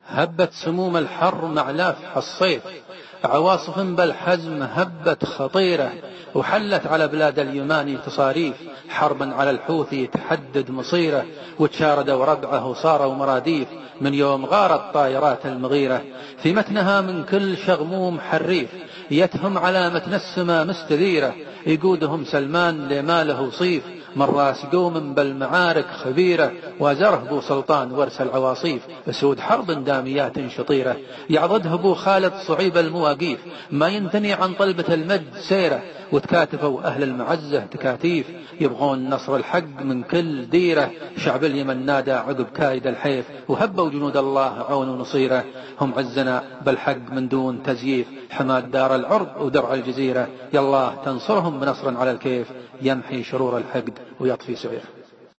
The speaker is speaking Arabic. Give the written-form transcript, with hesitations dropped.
هبت سموم الحر مع لافح الصيف، عواصف بالحزم هبت خطيرة، وحلت على بلاد اليماني تصاريف، حربا على الحوثي تحدد مصيره، وتشاردوا ربعه وصاروا مراديف، من يوم غارت طائرات المغيرة، في متنها من كل شغموم حريف، يتهم على متن السما مستديرة، يقودهم سلمان لماله صيف، من راس قوم بالمعارك خبيرة، وازره بو سلطان ورس العواصيف، اسود حرب داميات شطيرة، يعضده بو خالد صعيب المواقيف، ما ينثني عن طلبة المجد سيرة، وتكاتفوا أهل المعزة تكاتيف، يبغون نصر الحق من كل ديرة، شعب اليمن نادى عقب كايد الحيف، وهبوا جنود الله عون ونصيرة، هم عزنا بالحق من دون تزييف، حماد دار العرض ودرع الجزيرة، يالله تنصرهم بنصر على الكيف، يمحي شرور الحقد ويطفي سعيره.